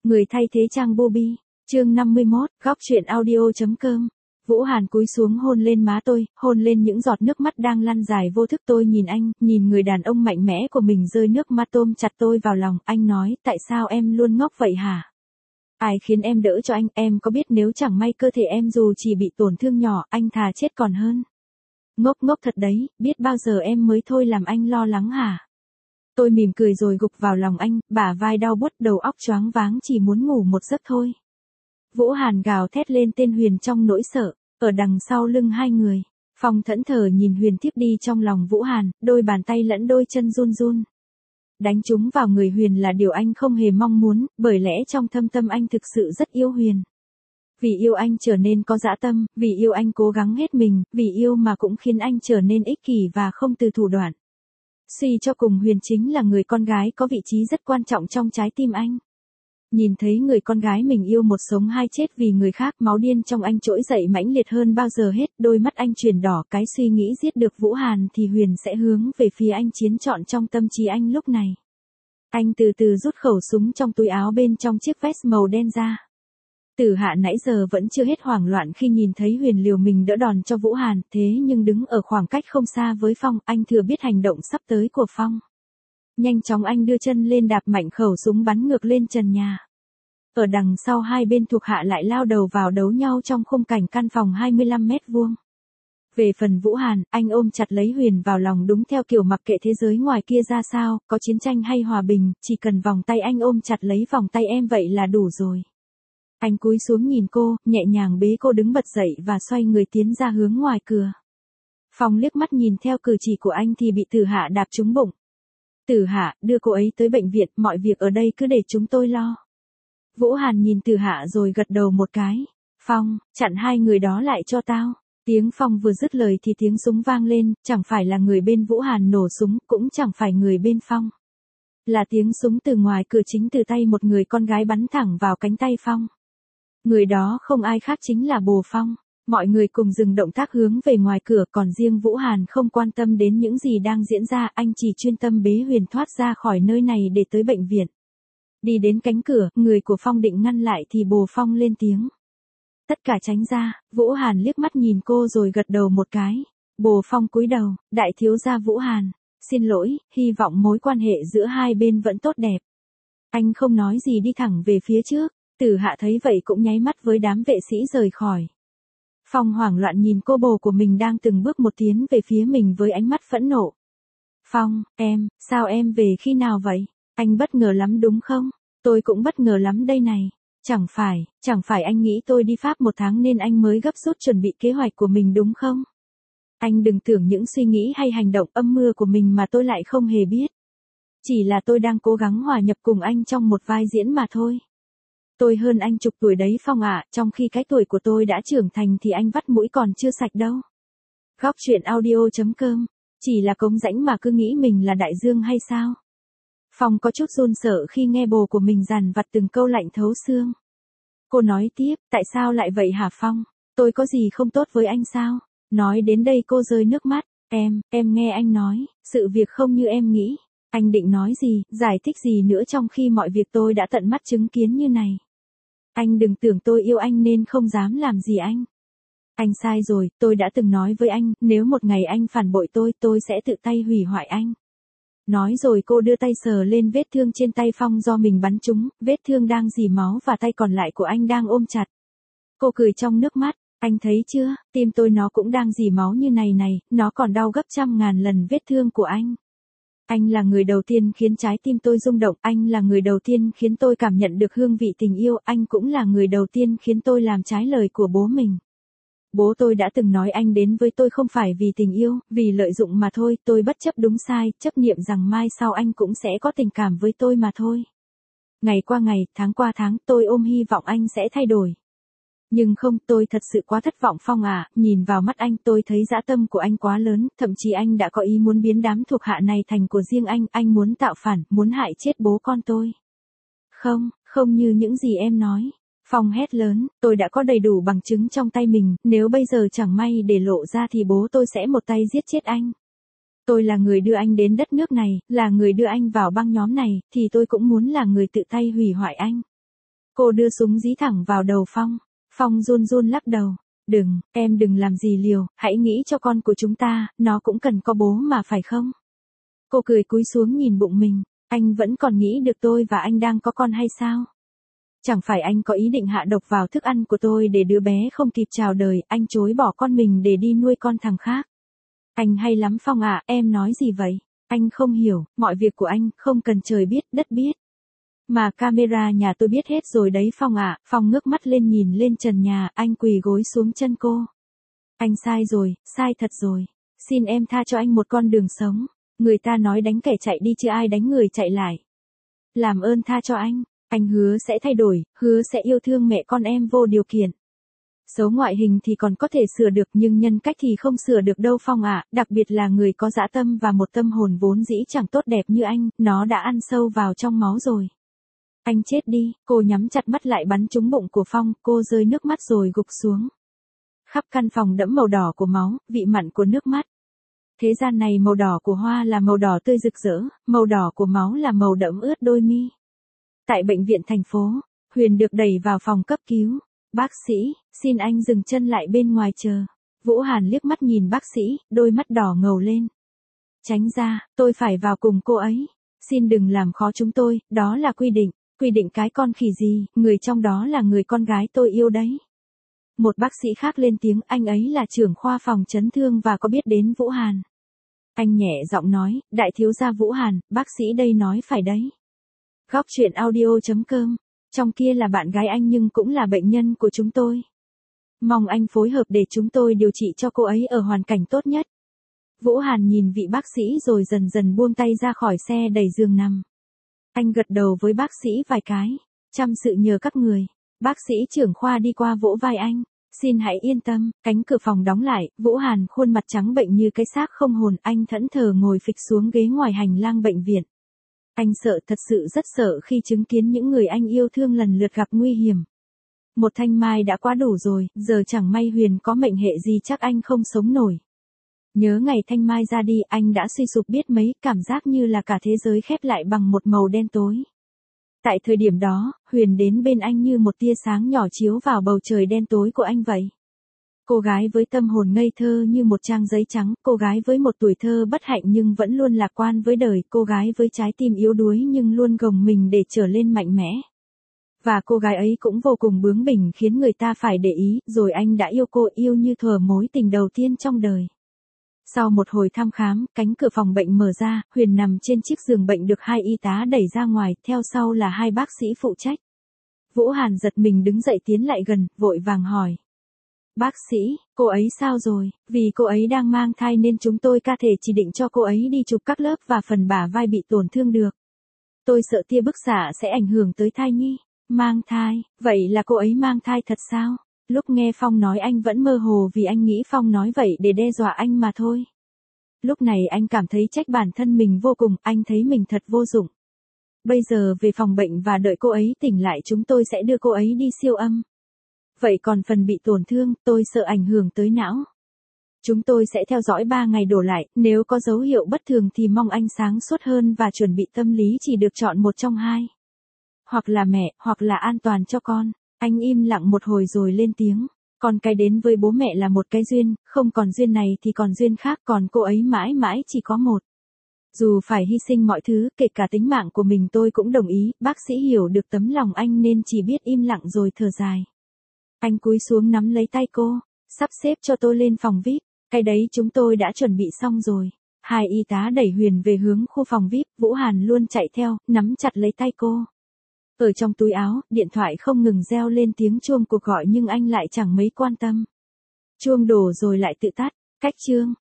Người thay thế Trang Bobby, chương 51, góc truyện audio.com. Vũ Hàn cúi xuống hôn lên má tôi, hôn lên những giọt nước mắt đang lăn dài vô thức. Tôi nhìn anh, nhìn người đàn ông mạnh mẽ của mình rơi nước mắt ôm chặt tôi vào lòng. Anh nói, tại sao em luôn ngốc vậy hả? Ai khiến em đỡ cho anh, em có biết nếu chẳng may cơ thể em dù chỉ bị tổn thương nhỏ, anh thà chết còn hơn. Ngốc ngốc thật đấy, biết bao giờ em mới thôi làm anh lo lắng hả? Tôi mỉm cười rồi gục vào lòng anh, bả vai đau buốt, đầu óc choáng váng, chỉ muốn ngủ một giấc thôi. Vũ Hàn gào thét lên tên Huyền trong nỗi sợ, ở đằng sau lưng hai người. Phong thẫn thờ nhìn Huyền thiếp đi trong lòng Vũ Hàn, đôi bàn tay lẫn đôi chân run run. Đánh trúng vào người Huyền là điều anh không hề mong muốn, bởi lẽ trong thâm tâm anh thực sự rất yêu Huyền. Vì yêu anh trở nên có dã tâm, vì yêu anh cố gắng hết mình, vì yêu mà cũng khiến anh trở nên ích kỷ và không từ thủ đoạn. Suy cho cùng Huyền chính là người con gái có vị trí rất quan trọng trong trái tim anh. Nhìn thấy người con gái mình yêu một sống hai chết vì người khác, máu điên trong anh trỗi dậy mãnh liệt hơn bao giờ hết, đôi mắt anh chuyển đỏ, cái suy nghĩ giết được Vũ Hàn thì Huyền sẽ hướng về phía anh chiến trọn trong tâm trí anh lúc này. Anh từ từ rút khẩu súng trong túi áo bên trong chiếc vest màu đen ra. Tử Hạ nãy giờ vẫn chưa hết hoảng loạn khi nhìn thấy Huyền liều mình đỡ đòn cho Vũ Hàn, thế nhưng đứng ở khoảng cách không xa với Phong, anh thừa biết hành động sắp tới của Phong. Nhanh chóng anh đưa chân lên đạp mạnh khẩu súng bắn ngược lên trần nhà. Ở đằng sau hai bên thuộc hạ lại lao đầu vào đấu nhau trong khung cảnh căn phòng 25 mét vuông. Về phần Vũ Hàn, anh ôm chặt lấy Huyền vào lòng đúng theo kiểu mặc kệ thế giới ngoài kia ra sao, có chiến tranh hay hòa bình, chỉ cần vòng tay anh ôm chặt lấy vòng tay em vậy là đủ rồi. Anh cúi xuống nhìn cô, nhẹ nhàng bế cô đứng bật dậy và xoay người tiến ra hướng ngoài cửa. Phong liếc mắt nhìn theo cử chỉ của anh thì bị Tử Hạ đạp trúng bụng. Tử Hạ, đưa cô ấy tới bệnh viện, mọi việc ở đây cứ để chúng tôi lo. Vũ Hàn nhìn Tử Hạ rồi gật đầu một cái. Phong, chặn hai người đó lại cho tao. Tiếng Phong vừa dứt lời thì tiếng súng vang lên, chẳng phải là người bên Vũ Hàn nổ súng, cũng chẳng phải người bên Phong. Là tiếng súng từ ngoài cửa chính từ tay một người con gái bắn thẳng vào cánh tay Phong. Người đó không ai khác chính là bồ Phong. Mọi người cùng dừng động tác hướng về ngoài cửa, còn riêng Vũ Hàn không quan tâm đến những gì đang diễn ra, anh chỉ chuyên tâm bế Huyền thoát ra khỏi nơi này để tới bệnh viện. Đi đến cánh cửa, người của Phong định ngăn lại thì bồ Phong lên tiếng. Tất cả tránh ra. Vũ Hàn liếc mắt nhìn cô rồi gật đầu một cái. Bồ Phong cúi đầu, đại thiếu gia Vũ Hàn. Xin lỗi, hy vọng mối quan hệ giữa hai bên vẫn tốt đẹp. Anh không nói gì đi thẳng về phía trước. Tử Hạ thấy vậy cũng nháy mắt với đám vệ sĩ rời khỏi. Phong hoảng loạn nhìn cô bồ của mình đang từng bước một tiến về phía mình với ánh mắt phẫn nộ. Phong, em, sao em về khi nào vậy? Anh bất ngờ lắm đúng không? Tôi cũng bất ngờ lắm đây này. Chẳng phải anh nghĩ tôi đi Pháp 1 tháng nên anh mới gấp rút chuẩn bị kế hoạch của mình đúng không? Anh đừng tưởng những suy nghĩ hay hành động âm mưu của mình mà tôi lại không hề biết. Chỉ là tôi đang cố gắng hòa nhập cùng anh trong một vai diễn mà thôi. Tôi hơn anh chục tuổi đấy Phong ạ, trong khi cái tuổi của tôi đã trưởng thành thì anh vắt mũi còn chưa sạch đâu. Góc truyện audio.com, chỉ là cống rãnh mà cứ nghĩ mình là đại dương hay sao? Phong có chút run sợ khi nghe bồ của mình dằn vặt từng câu lạnh thấu xương. Cô nói tiếp, tại sao lại vậy hả Phong? Tôi có gì không tốt với anh sao? Nói đến đây cô rơi nước mắt. Em nghe anh nói, sự việc không như em nghĩ. Anh định nói gì, giải thích gì nữa trong khi mọi việc tôi đã tận mắt chứng kiến như này. Anh đừng tưởng tôi yêu anh nên không dám làm gì anh. Anh sai rồi, tôi đã từng nói với anh, nếu một ngày anh phản bội tôi sẽ tự tay hủy hoại anh. Nói rồi cô đưa tay sờ lên vết thương trên tay Phong do mình bắn trúng, vết thương đang rỉ máu và tay còn lại của anh đang ôm chặt. Cô cười trong nước mắt, anh thấy chưa, tim tôi nó cũng đang rỉ máu như này, nó còn đau gấp 100.000 lần vết thương của anh. Anh là người đầu tiên khiến trái tim tôi rung động, anh là người đầu tiên khiến tôi cảm nhận được hương vị tình yêu, anh cũng là người đầu tiên khiến tôi làm trái lời của bố mình. Bố tôi đã từng nói anh đến với tôi không phải vì tình yêu, vì lợi dụng mà thôi, tôi bất chấp đúng sai, chấp niệm rằng mai sau anh cũng sẽ có tình cảm với tôi mà thôi. Ngày qua ngày, tháng qua tháng, tôi ôm hy vọng anh sẽ thay đổi. Nhưng không, tôi thật sự quá thất vọng Phong à, nhìn vào mắt anh tôi thấy dã tâm của anh quá lớn, thậm chí anh đã có ý muốn biến đám thuộc hạ này thành của riêng anh muốn tạo phản, muốn hại chết bố con tôi. Không như những gì em nói. Phong hét lớn, tôi đã có đầy đủ bằng chứng trong tay mình, nếu bây giờ chẳng may để lộ ra thì bố tôi sẽ một tay giết chết anh. Tôi là người đưa anh đến đất nước này, là người đưa anh vào băng nhóm này, thì tôi cũng muốn là người tự tay hủy hoại anh. Cô đưa súng dí thẳng vào đầu Phong. Phong run run lắc đầu. Đừng, em đừng làm gì liều, hãy nghĩ cho con của chúng ta, nó cũng cần có bố mà phải không? Cô cười cúi xuống nhìn bụng mình. Anh vẫn còn nghĩ được tôi và anh đang có con hay sao? Chẳng phải anh có ý định hạ độc vào thức ăn của tôi để đứa bé không kịp chào đời, anh chối bỏ con mình để đi nuôi con thằng khác. Anh hay lắm Phong ạ, em nói gì vậy? Anh không hiểu, mọi việc của anh không cần trời biết, đất biết. Mà camera nhà tôi biết hết rồi đấy Phong ạ. Phong ngước mắt lên nhìn lên trần nhà, anh quỳ gối xuống chân cô. Anh sai rồi, sai thật rồi. Xin em tha cho anh một con đường sống. Người ta nói đánh kẻ chạy đi chứ ai đánh người chạy lại. Làm ơn tha cho anh hứa sẽ thay đổi, hứa sẽ yêu thương mẹ con em vô điều kiện. Xấu ngoại hình thì còn có thể sửa được nhưng nhân cách thì không sửa được đâu Phong ạ, đặc biệt là người có dã tâm và một tâm hồn vốn dĩ chẳng tốt đẹp như anh, nó đã ăn sâu vào trong máu rồi. Anh chết đi, cô nhắm chặt mắt lại bắn trúng bụng của Phong, cô rơi nước mắt rồi gục xuống. Khắp căn phòng đẫm màu đỏ của máu, vị mặn của nước mắt. Thế gian này màu đỏ của hoa là màu đỏ tươi rực rỡ, màu đỏ của máu là màu đẫm ướt đôi mi. Tại bệnh viện thành phố, Huyền được đẩy vào phòng cấp cứu. Bác sĩ, xin anh dừng chân lại bên ngoài chờ. Vũ Hàn liếc mắt nhìn bác sĩ, đôi mắt đỏ ngầu lên. Tránh ra, tôi phải vào cùng cô ấy. Xin đừng làm khó chúng tôi, đó là quy định. Quy định cái con khỉ gì, người trong đó là người con gái tôi yêu đấy. Một bác sĩ khác lên tiếng, anh ấy là trưởng khoa phòng chấn thương và có biết đến Vũ Hàn. Anh nhẹ giọng nói, đại thiếu gia Vũ Hàn, bác sĩ đây nói phải đấy. Góc truyện audio.com, trong kia là bạn gái anh nhưng cũng là bệnh nhân của chúng tôi. Mong anh phối hợp để chúng tôi điều trị cho cô ấy ở hoàn cảnh tốt nhất. Vũ Hàn nhìn vị bác sĩ rồi dần dần buông tay ra khỏi xe đẩy giường nằm. Anh gật đầu với bác sĩ vài cái. Chăm sự nhờ các người. Bác sĩ trưởng khoa đi qua vỗ vai anh. Xin hãy yên tâm, cánh cửa phòng đóng lại, Vũ Hàn khuôn mặt trắng bệnh như cái xác không hồn, anh thẫn thờ ngồi phịch xuống ghế ngoài hành lang bệnh viện. Anh sợ, thật sự rất sợ khi chứng kiến những người anh yêu thương lần lượt gặp nguy hiểm. Một thanh mai đã quá đủ rồi, giờ chẳng may Huyền có mệnh hệ gì chắc anh không sống nổi. Nhớ ngày thanh mai ra đi, anh đã suy sụp biết mấy, cảm giác như là cả thế giới khép lại bằng một màu đen tối. Tại thời điểm đó, Huyền đến bên anh như một tia sáng nhỏ chiếu vào bầu trời đen tối của anh vậy. Cô gái với tâm hồn ngây thơ như một trang giấy trắng, cô gái với một tuổi thơ bất hạnh nhưng vẫn luôn lạc quan với đời, cô gái với trái tim yếu đuối nhưng luôn gồng mình để trở lên mạnh mẽ. Và cô gái ấy cũng vô cùng bướng bỉnh khiến người ta phải để ý, rồi anh đã yêu cô, yêu như thuở mối tình đầu tiên trong đời. Sau một hồi thăm khám, cánh cửa phòng bệnh mở ra, Huyền nằm trên chiếc giường bệnh được hai y tá đẩy ra ngoài, theo sau là hai bác sĩ phụ trách. Vũ Hàn giật mình đứng dậy tiến lại gần, vội vàng hỏi. Bác sĩ, cô ấy sao rồi? Vì cô ấy đang mang thai nên chúng tôi ca thể chỉ định cho cô ấy đi chụp các lớp và phần bả vai bị tổn thương được. Tôi sợ tia bức xạ sẽ ảnh hưởng tới thai nhi. Mang thai, vậy là cô ấy mang thai thật sao? Lúc nghe Phong nói anh vẫn mơ hồ vì anh nghĩ Phong nói vậy để đe dọa anh mà thôi. Lúc này anh cảm thấy trách bản thân mình vô cùng, anh thấy mình thật vô dụng. Bây giờ về phòng bệnh và đợi cô ấy tỉnh lại chúng tôi sẽ đưa cô ấy đi siêu âm. Vậy còn phần bị tổn thương, tôi sợ ảnh hưởng tới não. Chúng tôi sẽ theo dõi 3 ngày đổ lại, nếu có dấu hiệu bất thường thì mong anh sáng suốt hơn và chuẩn bị tâm lý chỉ được chọn một trong hai. Hoặc là mẹ, hoặc là an toàn cho con. Anh im lặng một hồi rồi lên tiếng. Còn cái đến với bố mẹ là một cái duyên, không còn duyên này thì còn duyên khác, còn cô ấy mãi mãi chỉ có một. Dù phải hy sinh mọi thứ, kể cả tính mạng của mình tôi cũng đồng ý, bác sĩ hiểu được tấm lòng anh nên chỉ biết im lặng rồi thở dài. Anh cúi xuống nắm lấy tay cô, sắp xếp cho tôi lên phòng VIP, cái đấy chúng tôi đã chuẩn bị xong rồi. Hai y tá đẩy Huyền về hướng khu phòng VIP, Vũ Hàn luôn chạy theo, nắm chặt lấy tay cô. Ở trong túi áo, điện thoại không ngừng reo lên tiếng chuông cuộc gọi nhưng anh lại chẳng mấy quan tâm. Chuông đổ rồi lại tự tắt, cách chương.